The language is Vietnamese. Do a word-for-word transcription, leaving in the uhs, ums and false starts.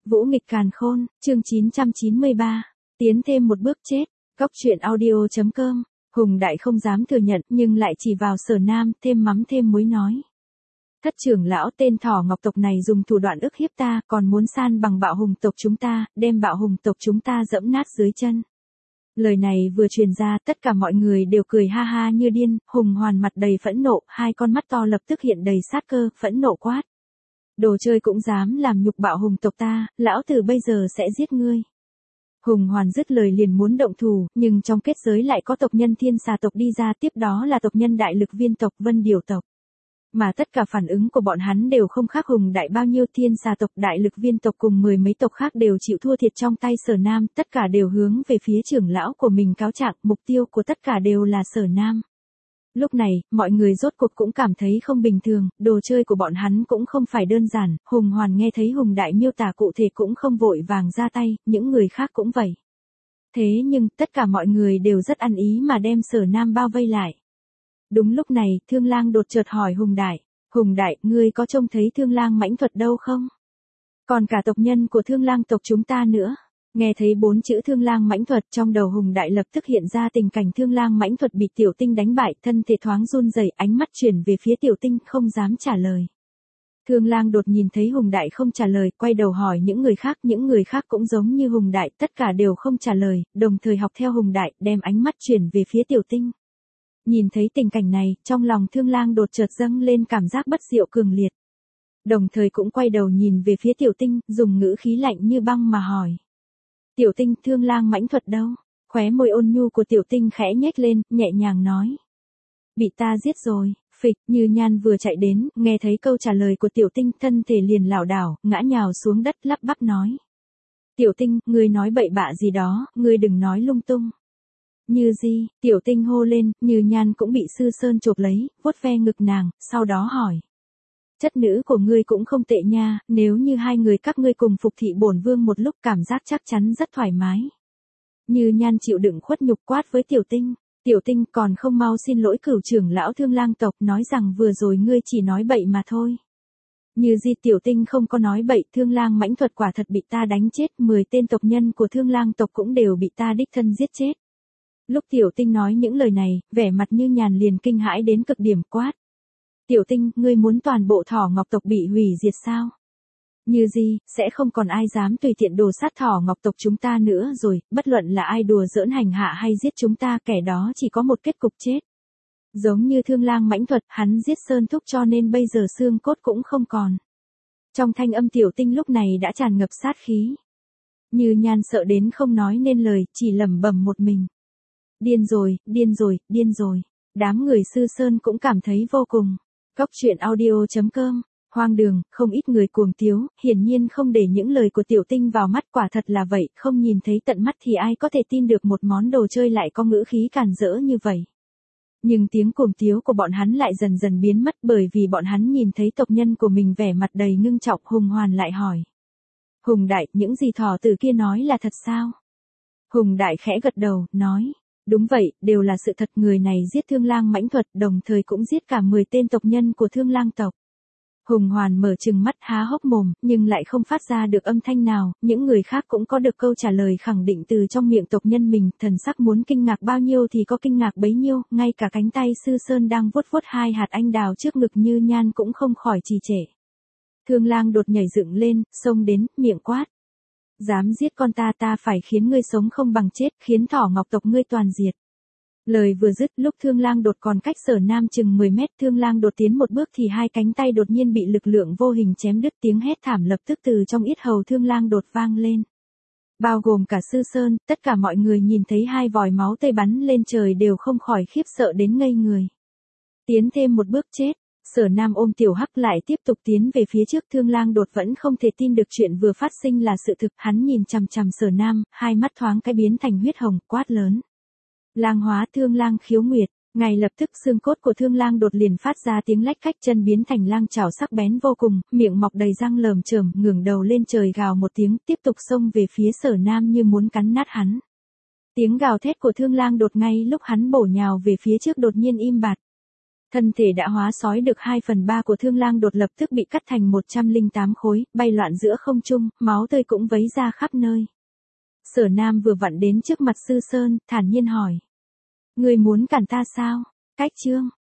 Vũ nghịch càn khôn, chương chín trăm chín mươi ba. Tiến thêm một bước chết. Góc truyện audio chấm com. Hùng Đại không dám thừa nhận nhưng lại chỉ vào Sở Nam, thêm mắm thêm muối nói. Thất trưởng lão tên Thỏ Ngọc tộc này dùng thủ đoạn ức hiếp ta, còn muốn san bằng Bạo Hùng tộc chúng ta, đem Bạo Hùng tộc chúng ta dẫm nát dưới chân. Lời này vừa truyền ra, tất cả mọi người đều cười ha ha như điên. Hùng Hoàn mặt đầy phẫn nộ, hai con mắt to lập tức hiện đầy sát cơ, phẫn nộ quát. Đồ chơi cũng dám làm nhục Bạo Hùng tộc ta, lão tử bây giờ sẽ giết ngươi. Hùng Hoàn dứt lời liền muốn động thủ, nhưng trong kết giới lại có tộc nhân Thiên Xà tộc đi ra, tiếp đó là tộc nhân Đại Lực Viên tộc, Vân Điểu tộc. Mà tất cả phản ứng của bọn hắn đều không khác Hùng Đại bao nhiêu. Thiên Xà tộc, Đại Lực Viên tộc cùng mười mấy tộc khác đều chịu thua thiệt trong tay Sở Nam, tất cả đều hướng về phía trưởng lão của mình cáo trạng, mục tiêu của tất cả đều là Sở Nam. Lúc này, mọi người rốt cuộc cũng cảm thấy không bình thường, đồ chơi của bọn hắn cũng không phải đơn giản. Hùng Hoàn nghe thấy Hùng Đại miêu tả cụ thể cũng không vội vàng ra tay, những người khác cũng vậy. Thế nhưng, tất cả mọi người đều rất ăn ý mà đem Sở Nam bao vây lại. Đúng lúc này, Thương Lang đột chợt hỏi Hùng Đại, Hùng Đại, ngươi có trông thấy Thương Lang mãnh thuật đâu không? Còn cả tộc nhân của Thương Lang tộc chúng ta nữa. Nghe thấy bốn chữ Thương Lang mãnh thuật, trong đầu Hùng Đại lập tức hiện ra tình cảnh Thương Lang mãnh thuật bị Tiểu Tinh đánh bại, thân thể thoáng run rẩy, ánh mắt chuyển về phía Tiểu Tinh, không dám trả lời. Thương Lang đột nhìn thấy Hùng Đại không trả lời, quay đầu hỏi những người khác, những người khác cũng giống như Hùng Đại, tất cả đều không trả lời, đồng thời học theo Hùng Đại, đem ánh mắt chuyển về phía Tiểu Tinh. Nhìn thấy tình cảnh này, trong lòng Thương Lang đột chợt dâng lên cảm giác bất diệu cường liệt. Đồng thời cũng quay đầu nhìn về phía Tiểu Tinh, dùng ngữ khí lạnh như băng mà hỏi. Tiểu Tinh, Thương Lang mãnh thuật đâu? Khóe môi ôn nhu của Tiểu Tinh khẽ nhếch lên, nhẹ nhàng nói. Bị ta giết rồi. Phịch, Như Nhan vừa chạy đến, nghe thấy câu trả lời của Tiểu Tinh, thân thể liền lảo đảo, ngã nhào xuống đất, lắp bắp nói. Tiểu Tinh, ngươi nói bậy bạ gì đó, ngươi đừng nói lung tung. Như gì? Tiểu Tinh hô lên, Như Nhan cũng bị Sư Sơn chộp lấy, vuốt ve ngực nàng, sau đó hỏi. Chất nữ của ngươi cũng không tệ nha, nếu như hai người các ngươi cùng phục thị bổn vương một lúc, cảm giác chắc chắn rất thoải mái. Như Nhan chịu đựng khuất nhục quát với Tiểu Tinh. Tiểu Tinh, còn không mau xin lỗi cửu trưởng lão Thương Lang tộc, nói rằng vừa rồi ngươi chỉ nói bậy mà thôi. Như gì? Tiểu Tinh không có nói bậy, Thương Lang mãnh thuật quả thật bị ta đánh chết, mười tên tộc nhân của Thương Lang tộc cũng đều bị ta đích thân giết chết. Lúc Tiểu Tinh nói những lời này, vẻ mặt Như Nhàn liền kinh hãi đến cực điểm, quát. Tiểu Tinh, ngươi muốn toàn bộ Thỏ Ngọc tộc bị hủy diệt sao? Như gì, sẽ không còn ai dám tùy tiện đồ sát Thỏ Ngọc tộc chúng ta nữa rồi, bất luận là ai đùa giỡn hành hạ hay giết chúng ta, kẻ đó chỉ có một kết cục chết. Giống như Thương Lang mãnh thuật, hắn giết Sơn Thúc cho nên bây giờ xương cốt cũng không còn. Trong thanh âm Tiểu Tinh lúc này đã tràn ngập sát khí. Như Nhan sợ đến không nói nên lời, chỉ lẩm bẩm một mình. Điên rồi, điên rồi, điên rồi. Đám người Sư Sơn cũng cảm thấy vô cùng. Góc truyện audio chấm com. Hoang đường, không ít người cuồng tiếu, hiển nhiên không để những lời của Tiểu Tinh vào mắt, quả thật là vậy, không nhìn thấy tận mắt thì ai có thể tin được một món đồ chơi lại có ngữ khí càn rỡ như vậy. Nhưng tiếng cuồng tiếu của bọn hắn lại dần dần biến mất, bởi vì bọn hắn nhìn thấy tộc nhân của mình vẻ mặt đầy ngưng trọng. Hùng Hoàn lại hỏi. Hùng Đại, những gì thỏ tử kia nói là thật sao? Hùng Đại khẽ gật đầu, nói. Đúng vậy, đều là sự thật, người này giết Thương Lang mãnh thuật, đồng thời cũng giết cả mười tên tộc nhân của Thương Lang tộc. Hùng Hoàn mở trừng mắt há hốc mồm, nhưng lại không phát ra được âm thanh nào, những người khác cũng có được câu trả lời khẳng định từ trong miệng tộc nhân mình, thần sắc muốn kinh ngạc bao nhiêu thì có kinh ngạc bấy nhiêu, ngay cả cánh tay Sư Sơn đang vuốt vuốt hai hạt anh đào trước ngực Như Nhan cũng không khỏi trì trệ. Thương Lang đột nhảy dựng lên, xông đến, miệng quát. Dám giết con ta, ta phải khiến ngươi sống không bằng chết, khiến Thỏ Ngọc tộc ngươi toàn diệt. Lời vừa dứt, lúc Thương Lang đột còn cách Sở Nam chừng mười mét, Thương Lang đột tiến một bước thì hai cánh tay đột nhiên bị lực lượng vô hình chém đứt, tiếng hét thảm lập tức từ trong yết hầu Thương Lang đột vang lên. Bao gồm cả Sư Sơn, tất cả mọi người nhìn thấy hai vòi máu tươi bắn lên trời đều không khỏi khiếp sợ đến ngây người. Tiến thêm một bước chết. Sở Nam ôm Tiểu Hắc lại tiếp tục tiến về phía trước. Thương Lang đột vẫn không thể tin được chuyện vừa phát sinh là sự thực, hắn nhìn chằm chằm Sở Nam, hai mắt thoáng cái biến thành huyết hồng, quát lớn. Lang hóa Thương Lang khiếu nguyệt. Ngay lập tức xương cốt của Thương Lang đột liền phát ra tiếng lách cách, chân biến thành lang chảo sắc bén vô cùng, miệng mọc đầy răng lởm chởm, ngẩng đầu lên trời gào một tiếng, tiếp tục xông về phía Sở Nam như muốn cắn nát hắn. Tiếng gào thét của Thương Lang đột ngay lúc hắn bổ nhào về phía trước đột nhiên im bặt. Thân thể đã hóa sói được hai phần ba của Thương Lang đột lập tức bị cắt thành một trăm linh tám khối, bay loạn giữa không trung, máu tươi cũng vấy ra khắp nơi. Sở Nam vừa vặn đến trước mặt Sư Sơn, thản nhiên hỏi. Người muốn cản ta sao? Cách Trương,